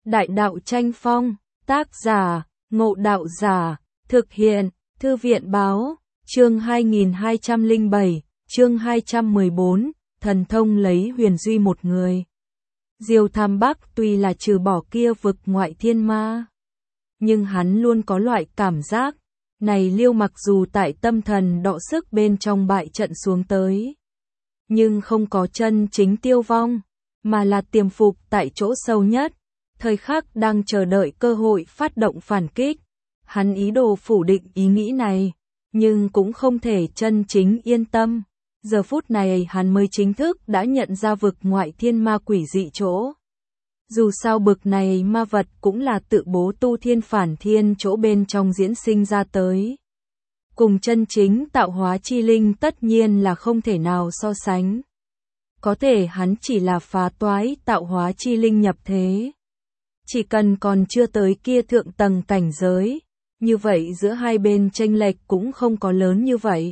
Đại đạo tranh phong, tác giả, Ngộ Đạo Giả, thực hiện, Thư viện báo, chương 2207, chương 214, thần thông lấy huyền duy một người. Diêu Tham Bắc tuy là trừ bỏ kia vực ngoại thiên ma, nhưng hắn luôn có loại cảm giác, này Liêu mặc dù tại tâm thần đọ sức bên trong bại trận xuống tới, nhưng không có chân chính tiêu vong, mà là tiềm phục tại chỗ sâu nhất, thời khắc đang chờ đợi cơ hội phát động phản kích. Hắn ý đồ phủ định ý nghĩ này, nhưng cũng không thể chân chính yên tâm. Giờ phút này hắn mới chính thức đã nhận ra vực ngoại thiên ma quỷ dị chỗ. Dù sao bực này ma vật cũng là tự bố tu thiên phản thiên chỗ bên trong diễn sinh ra tới. Cùng chân chính tạo hóa chi linh tất nhiên là không thể nào so sánh. Có thể hắn chỉ là phá toái tạo hóa chi linh nhập thế. Chỉ cần còn chưa tới kia thượng tầng cảnh giới, như vậy giữa hai bên chênh lệch cũng không có lớn như vậy.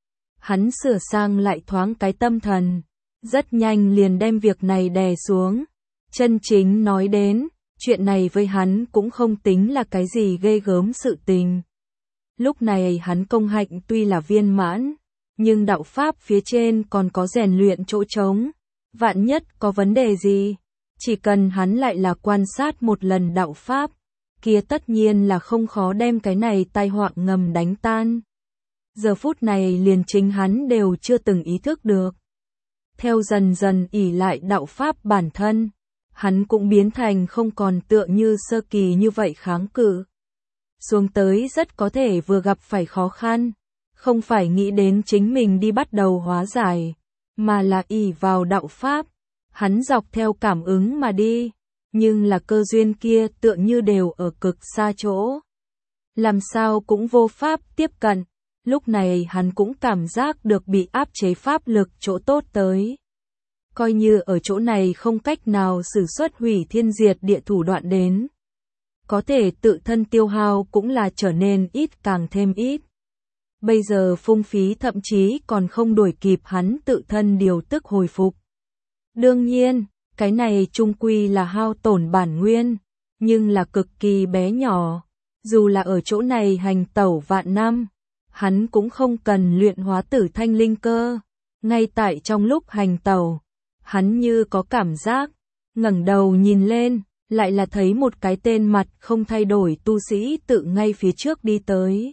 Hắn sửa sang lại thoáng cái tâm thần, rất nhanh liền đem việc này đè xuống. Chân chính nói đến, chuyện này với hắn cũng không tính là cái gì ghê gớm sự tình. Lúc này hắn công hạnh tuy là viên mãn, nhưng đạo pháp phía trên còn có rèn luyện chỗ trống. Vạn nhất có vấn đề gì, chỉ cần hắn lại là quan sát một lần đạo pháp, kia tất nhiên là không khó đem cái này tai họa ngầm đánh tan. Giờ phút này liền chính hắn đều chưa từng ý thức được. Theo dần dần ỷ lại đạo pháp bản thân, hắn cũng biến thành không còn tựa như sơ kỳ như vậy kháng cự. Xuống tới rất có thể vừa gặp phải khó khăn, không phải nghĩ đến chính mình đi bắt đầu hóa giải, mà là ỷ vào đạo pháp. Hắn dọc theo cảm ứng mà đi, nhưng là cơ duyên kia tựa như đều ở cực xa chỗ. Làm sao cũng vô pháp tiếp cận, lúc này hắn cũng cảm giác được bị áp chế pháp lực chỗ tốt tới. Coi như ở chỗ này không cách nào sử xuất hủy thiên diệt địa thủ đoạn đến. Có thể tự thân tiêu hao cũng là trở nên ít càng thêm ít. Bây giờ phung phí thậm chí còn không đuổi kịp hắn tự thân điều tức hồi phục. Đương nhiên, cái này chung quy là hao tổn bản nguyên, nhưng là cực kỳ bé nhỏ. Dù là ở chỗ này hành tẩu vạn năm, hắn cũng không cần luyện hóa tử thanh linh cơ. Ngay tại trong lúc hành tẩu, hắn như có cảm giác, ngẩng đầu nhìn lên, lại là thấy một cái tên mặt không thay đổi tu sĩ tự ngay phía trước đi tới.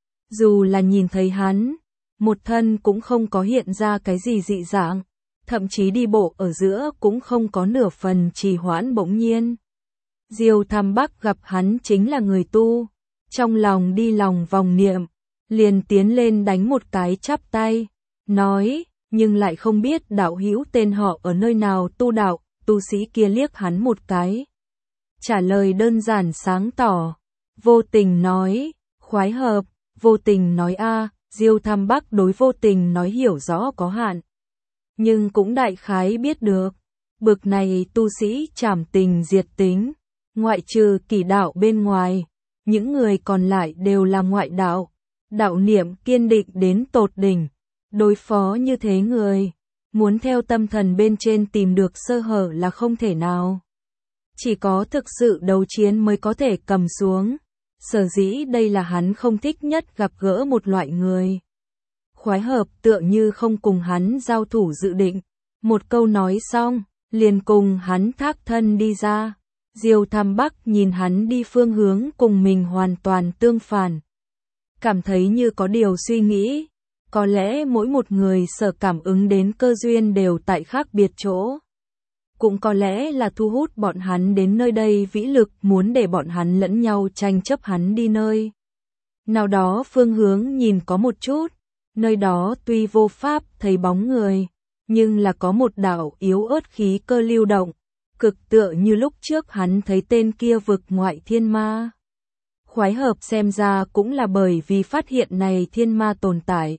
Dù là nhìn thấy hắn, một thân cũng không có hiện ra cái gì dị dạng. Thậm chí đi bộ ở giữa cũng không có nửa phần trì hoãn bỗng nhiên. Diêu Tham Bắc gặp hắn chính là người tu, trong lòng đi lòng vòng niệm, liền tiến lên đánh một cái chắp tay, nói, nhưng lại không biết đạo hữu tên họ ở nơi nào tu đạo, tu sĩ kia liếc hắn một cái. Trả lời đơn giản sáng tỏ, Vô Tình nói, khoái hợp, Vô Tình nói a. Diêu Tham Bắc đối Vô Tình nói hiểu rõ có hạn. Nhưng cũng đại khái biết được, bực này tu sĩ trảm tình diệt tính, ngoại trừ kỳ đạo bên ngoài, những người còn lại đều là ngoại đạo, đạo niệm kiên định đến tột đỉnh, đối phó như thế người, muốn theo tâm thần bên trên tìm được sơ hở là không thể nào. Chỉ có thực sự đấu chiến mới có thể cầm xuống, sở dĩ đây là hắn không thích nhất gặp gỡ một loại người. Khoái hợp tựa như không cùng hắn giao thủ dự định, một câu nói xong, liền cùng hắn thác thân đi ra. Diêu Tham Bắc nhìn hắn đi phương hướng cùng mình hoàn toàn tương phản. Cảm thấy như có điều suy nghĩ, có lẽ mỗi một người sở cảm ứng đến cơ duyên đều tại khác biệt chỗ. Cũng có lẽ là thu hút bọn hắn đến nơi đây vĩ lực muốn để bọn hắn lẫn nhau tranh chấp hắn đi nơi. Nào đó phương hướng nhìn có một chút. Nơi đó tuy vô pháp thấy bóng người, nhưng là có một đạo yếu ớt khí cơ lưu động, cực tựa như lúc trước hắn thấy tên kia vực ngoại thiên ma. Khoái hợp xem ra cũng là bởi vì phát hiện này thiên ma tồn tại.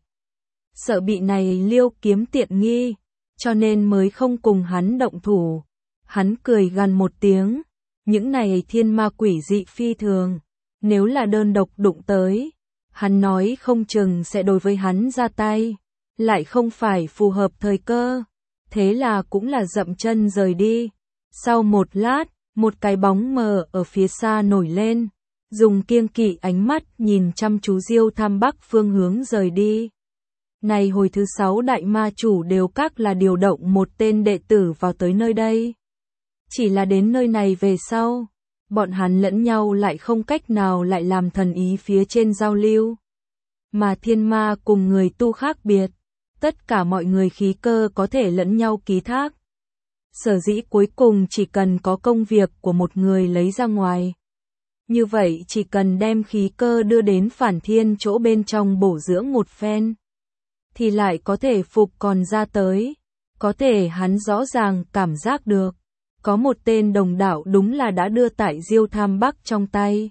Sợ bị này Liêu kiếm tiện nghi, cho nên mới không cùng hắn động thủ. Hắn cười gằn một tiếng, những này thiên ma quỷ dị phi thường, nếu là đơn độc đụng tới. Hắn nói không chừng sẽ đối với hắn ra tay, lại không phải phù hợp thời cơ, thế là cũng là dậm chân rời đi. Sau một lát, một cái bóng mờ ở phía xa nổi lên, dùng kiêng kỵ ánh mắt nhìn chăm chú Diêu Tham Bắc phương hướng rời đi. Này hồi thứ 6 đại ma chủ đều các là điều động một tên đệ tử vào tới nơi đây. Chỉ là đến nơi này về sau, bọn hắn lẫn nhau lại không cách nào lại làm thần ý phía trên giao lưu. Mà thiên ma cùng người tu khác biệt, tất cả mọi người khí cơ có thể lẫn nhau ký thác. Sở dĩ cuối cùng chỉ cần có công việc của một người lấy ra ngoài. Như vậy chỉ cần đem khí cơ đưa đến phản thiên chỗ bên trong bổ dưỡng một phen, thì lại có thể phục còn ra tới. Có thể hắn rõ ràng cảm giác được, có một tên đồng đạo đúng là đã đưa tại Diêu Tham Bắc trong tay,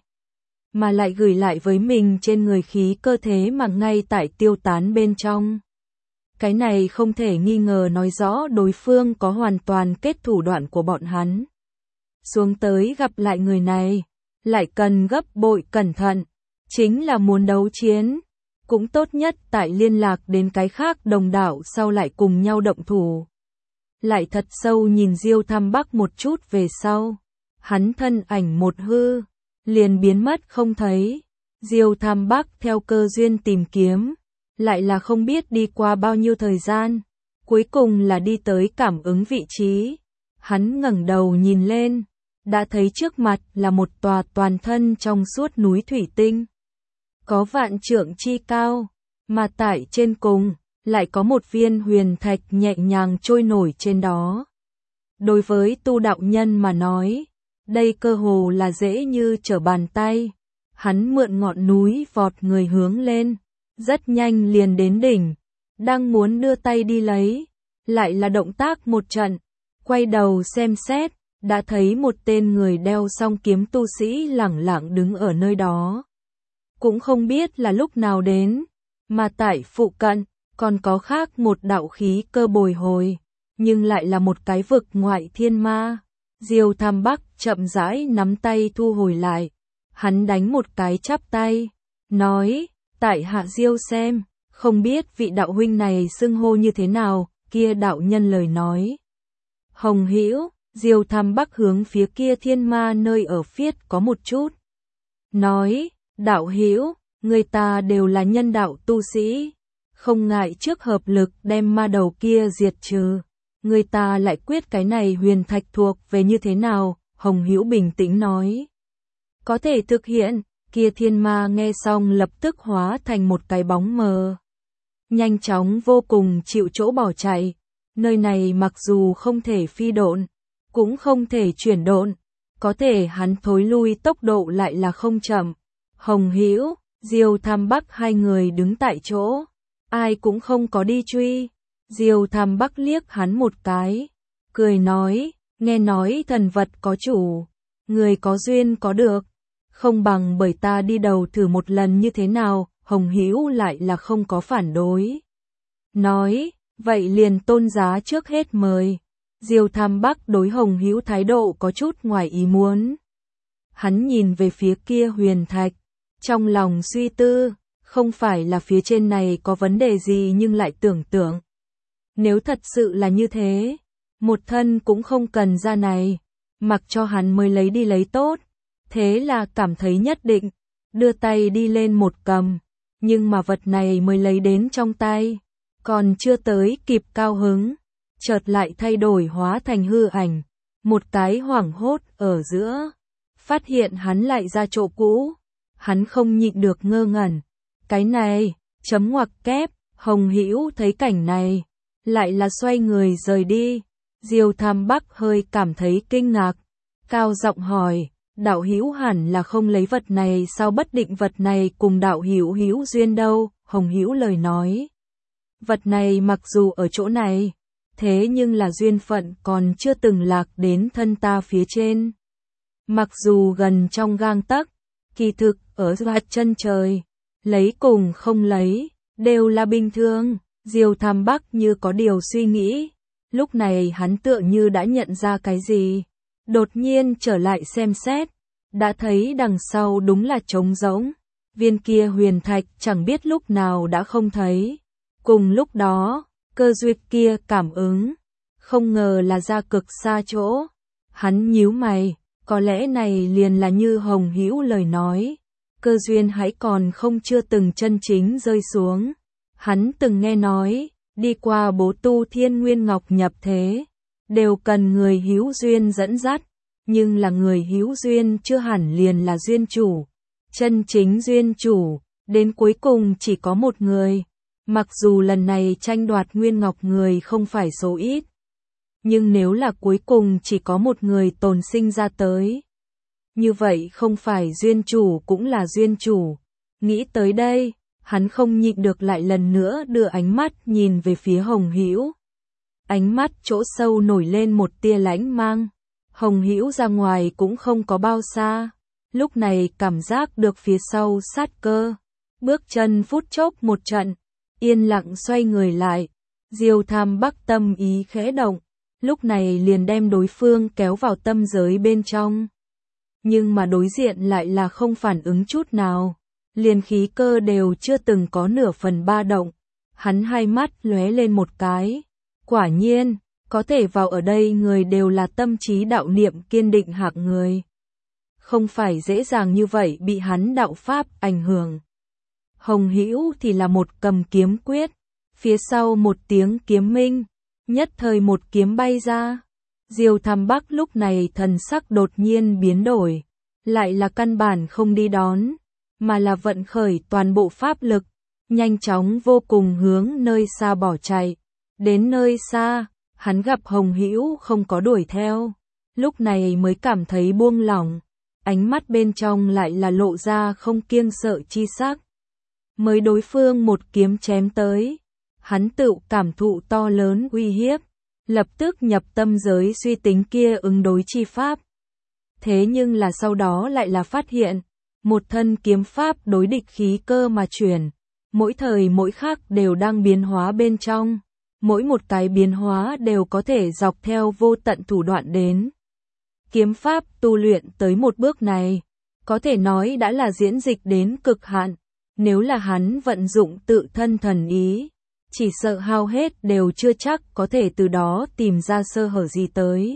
mà lại gửi lại với mình trên người khí cơ thế mà ngay tại tiêu tán bên trong. Cái này không thể nghi ngờ nói rõ đối phương có hoàn toàn kết thủ đoạn của bọn hắn. Xuống tới gặp lại người này, lại cần gấp bội cẩn thận, chính là muốn đấu chiến. Cũng tốt nhất tại liên lạc đến cái khác đồng đạo sau lại cùng nhau động thủ. Lại thật sâu nhìn Diêu Tham Bắc một chút về sau, hắn thân ảnh một hư, liền biến mất không thấy. Diêu Tham Bắc theo cơ duyên tìm kiếm, lại là không biết đi qua bao nhiêu thời gian, cuối cùng là đi tới cảm ứng vị trí. Hắn ngẩng đầu nhìn lên, đã thấy trước mặt là một tòa toàn thân trong suốt núi thủy tinh. Có vạn trượng chi cao, mà tại trên cùng, lại có một viên huyền thạch nhẹ nhàng trôi nổi trên đó. Đối với tu đạo nhân mà nói, đây cơ hồ là dễ như trở bàn tay. Hắn mượn ngọn núi vọt người hướng lên, rất nhanh liền đến đỉnh, đang muốn đưa tay đi lấy, lại là động tác một trận, quay đầu xem xét, đã thấy một tên người đeo song kiếm tu sĩ lẳng lặng đứng ở nơi đó. Cũng không biết là lúc nào đến, mà tại phụ cận, còn có khác một đạo khí cơ bồi hồi, nhưng lại là một cái vực ngoại thiên ma. Diêu Tham Bắc chậm rãi nắm tay thu hồi lại, hắn đánh một cái chắp tay, nói, tại hạ Diêu xem, không biết vị đạo huynh này xưng hô như thế nào, kia đạo nhân lời nói. Hồng Hữu, Diêu Tham Bắc hướng phía kia thiên ma nơi ở phiết có một chút. Nói, đạo hữu, người ta đều là nhân đạo tu sĩ, không ngại trước hợp lực đem ma đầu kia diệt trừ. Người ta lại quyết cái này huyền thạch thuộc về như thế nào, Hồng Hữu bình tĩnh nói. Có thể thực hiện, kia thiên ma nghe xong lập tức hóa thành một cái bóng mờ. Nhanh chóng vô cùng chịu chỗ bỏ chạy, nơi này mặc dù không thể phi độn, cũng không thể chuyển độn, có thể hắn thối lui tốc độ lại là không chậm. Hồng Hữu, Diêu Tham Bắc hai người đứng tại chỗ, ai cũng không có đi truy. Diêu Tham Bắc liếc hắn một cái, cười nói, nghe nói thần vật có chủ, người có duyên có được, không bằng bởi ta đi đầu thử một lần như thế nào. Hồng Hữu lại là không có phản đối. Nói, vậy liền tôn giá trước hết mời. Diêu Tham Bắc đối Hồng Hữu thái độ có chút ngoài ý muốn. Hắn nhìn về phía kia huyền thạch, trong lòng suy tư, không phải là phía trên này có vấn đề gì nhưng lại tưởng tượng. Nếu thật sự là như thế, một thân cũng không cần ra này, mặc cho hắn mới lấy đi lấy tốt. Thế là cảm thấy nhất định, đưa tay đi lên một cầm, nhưng mà vật này mới lấy đến trong tay, còn chưa tới kịp cao hứng, chợt lại thay đổi hóa thành hư ảnh, một cái hoảng hốt ở giữa, phát hiện hắn lại ra chỗ cũ, hắn không nhịn được ngơ ngẩn, cái này, chấm ngoặc kép. Hồng Hữu thấy cảnh này, lại là xoay người rời đi. Diêu Tham Bắc hơi cảm thấy kinh ngạc, cao giọng hỏi, đạo hữu hẳn là không lấy vật này sao, bất định vật này cùng đạo hữu hữu duyên đâu. Hồng Hữu lời nói, vật này mặc dù ở chỗ này, thế nhưng là duyên phận còn chưa từng lạc đến thân ta phía trên. Mặc dù gần trong gang tấc, kỳ thực ở vạt chân trời, lấy cùng không lấy, đều là bình thường. Diêu Tham Bắc như có điều suy nghĩ, lúc này hắn tựa như đã nhận ra cái gì, đột nhiên trở lại xem xét, đã thấy đằng sau đúng là trống rỗng, viên kia huyền thạch chẳng biết lúc nào đã không thấy. Cùng lúc đó, cơ duyệt kia cảm ứng, không ngờ là ra cực xa chỗ, hắn nhíu mày, Có lẽ này liền là như Hồng Hữu lời nói, cơ duyên hãy còn không chưa từng chân chính rơi xuống. Hắn từng nghe nói, đi qua bố tu Thiên Nguyên Ngọc nhập thế, đều cần người hữu duyên dẫn dắt, nhưng là người hữu duyên chưa hẳn liền là duyên chủ. Chân chính duyên chủ, đến cuối cùng chỉ có một người. Mặc dù lần này tranh đoạt Nguyên Ngọc người không phải số ít, nhưng nếu là cuối cùng chỉ có một người tồn sinh ra tới, như vậy không phải duyên chủ cũng là duyên chủ. Nghĩ tới đây, hắn không nhịn được lại lần nữa đưa ánh mắt nhìn về phía Hồng Hữu. Ánh mắt chỗ sâu nổi lên một tia lãnh mang. Hồng Hữu ra ngoài cũng không có bao xa, lúc này cảm giác được phía sau sát cơ, bước chân phút chốc một trận, yên lặng xoay người lại. Diêu Tham Bắc tâm ý khẽ động, lúc này liền đem đối phương kéo vào tâm giới bên trong. Nhưng mà đối diện lại là không phản ứng chút nào, liền khí cơ đều chưa từng có nửa phần ba động. Hắn hai mắt lóe lên một cái, quả nhiên, có thể vào ở đây người đều là tâm trí đạo niệm kiên định hạng người. Không phải dễ dàng như vậy bị hắn đạo pháp ảnh hưởng. Hồng Hữu thì là một cầm kiếm quyết, phía sau một tiếng kiếm minh, nhất thời một kiếm bay ra. Diêu Tham Bắc lúc này thần sắc đột nhiên biến đổi, lại là căn bản không đi đón, mà là vận khởi toàn bộ pháp lực, nhanh chóng vô cùng hướng nơi xa bỏ chạy. Đến nơi xa, hắn gặp Hồng Hữu không có đuổi theo, lúc này mới cảm thấy buông lỏng, ánh mắt bên trong lại là lộ ra không kiêng sợ chi sắc. Mới đối phương một kiếm chém tới, hắn tự cảm thụ to lớn uy hiếp, lập tức nhập tâm giới suy tính kia ứng đối chi pháp. Thế nhưng là sau đó lại là phát hiện, một thân kiếm pháp đối địch khí cơ mà chuyển, mỗi thời mỗi khắc đều đang biến hóa bên trong, mỗi một cái biến hóa đều có thể dọc theo vô tận thủ đoạn đến. Kiếm pháp tu luyện tới một bước này, có thể nói đã là diễn dịch đến cực hạn, nếu là hắn vận dụng tự thân thần ý, chỉ sợ hao hết đều chưa chắc có thể từ đó tìm ra sơ hở gì tới.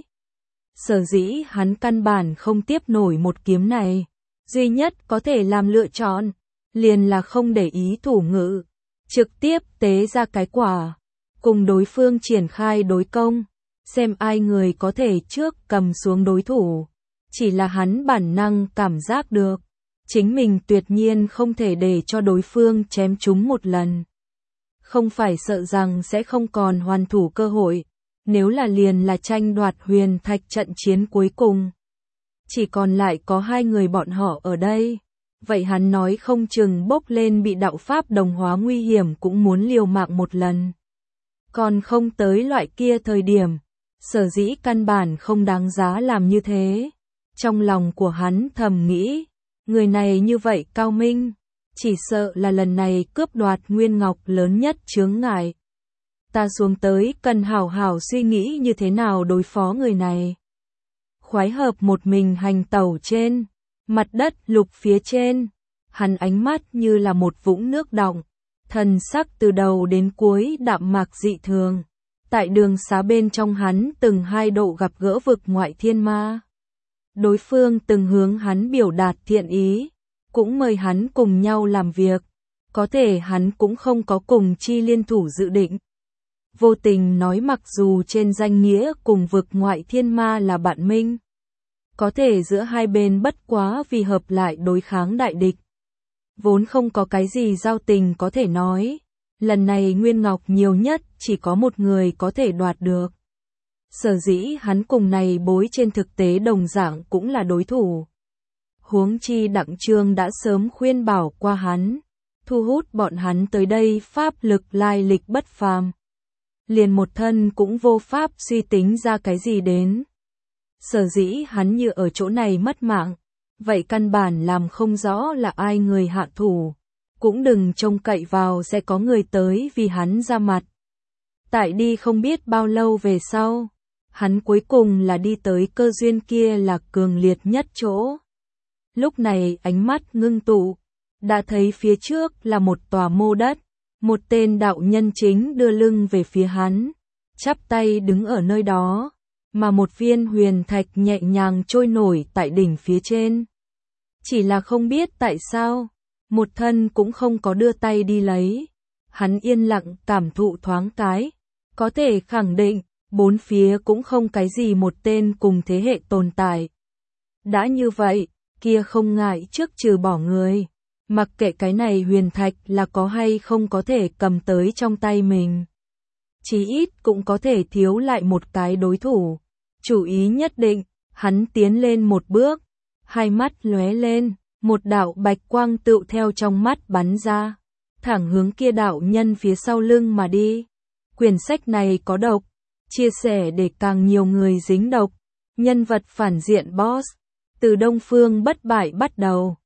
Sở dĩ hắn căn bản không tiếp nổi một kiếm này, duy nhất có thể làm lựa chọn, liền là không để ý thủ ngữ, trực tiếp tế ra cái quả, cùng đối phương triển khai đối công, xem ai người có thể trước cầm xuống đối thủ. Chỉ là hắn bản năng cảm giác được, chính mình tuyệt nhiên không thể để cho đối phương chém trúng một lần. Không phải sợ rằng sẽ không còn hoàn thủ cơ hội, nếu là liền là tranh đoạt huyền thạch trận chiến cuối cùng. Chỉ còn lại có hai người bọn họ ở đây, vậy hắn nói không chừng bốc lên bị đạo pháp đồng hóa nguy hiểm cũng muốn liều mạng một lần. Còn không tới loại kia thời điểm, sở dĩ căn bản không đáng giá làm như thế. Trong lòng của hắn thầm nghĩ, người này như vậy cao minh, chỉ sợ là lần này cướp đoạt Nguyên Ngọc lớn nhất chướng ngại. Ta xuống tới cần hảo hảo suy nghĩ như thế nào đối phó người này. Khoái hợp một mình hành tẩu trên mặt đất lục phía trên, hắn ánh mắt như là một vũng nước đọng, thần sắc từ đầu đến cuối đạm mạc dị thường. Tại đường xá bên trong hắn từng hai độ gặp gỡ vực ngoại thiên ma. Đối phương từng hướng hắn biểu đạt thiện ý, cũng mời hắn cùng nhau làm việc, có thể hắn cũng không có cùng chi liên thủ dự định. Vô tình nói mặc dù trên danh nghĩa cùng vực ngoại thiên ma là bạn minh, có thể giữa hai bên bất quá vì hợp lại đối kháng đại địch. Vốn không có cái gì giao tình có thể nói, lần này Nguyên Ngọc nhiều nhất chỉ có một người có thể đoạt được. Sở dĩ hắn cùng này bối trên thực tế đồng dạng cũng là đối thủ. Huống chi Đặng Trương đã sớm khuyên bảo qua hắn, thu hút bọn hắn tới đây pháp lực lai lịch bất phàm. Liền một thân cũng vô pháp suy tính ra cái gì đến. Sở dĩ hắn như ở chỗ này mất mạng, vậy căn bản làm không rõ là ai người hạ thủ, cũng đừng trông cậy vào sẽ có người tới vì hắn ra mặt. Tại đi không biết bao lâu về sau, hắn cuối cùng là đi tới cơ duyên kia là cường liệt nhất chỗ. Lúc này ánh mắt ngưng tụ, đã thấy phía trước là một tòa mô đất, một tên đạo nhân chính đưa lưng về phía hắn, chắp tay đứng ở nơi đó, mà một viên huyền thạch nhẹ nhàng trôi nổi tại đỉnh phía trên. Chỉ là không biết tại sao, một thân cũng không có đưa tay đi lấy. Hắn yên lặng cảm thụ thoáng cái, có thể khẳng định, bốn phía cũng không cái gì một tên cùng thế hệ tồn tại. Đã như vậy, kia không ngại trước trừ bỏ người, mặc kệ cái này huyền thạch là có hay không có thể cầm tới trong tay mình. Chí ít cũng có thể thiếu lại một cái đối thủ. Chủ ý nhất định, hắn tiến lên một bước, hai mắt lóe lên, một đạo bạch quang tựu theo trong mắt bắn ra, thẳng hướng kia đạo nhân phía sau lưng mà đi. Quyển sách này có độc, chia sẻ để càng nhiều người dính độc. Nhân vật phản diện boss, từ Đông Phương Bất Bại bắt đầu.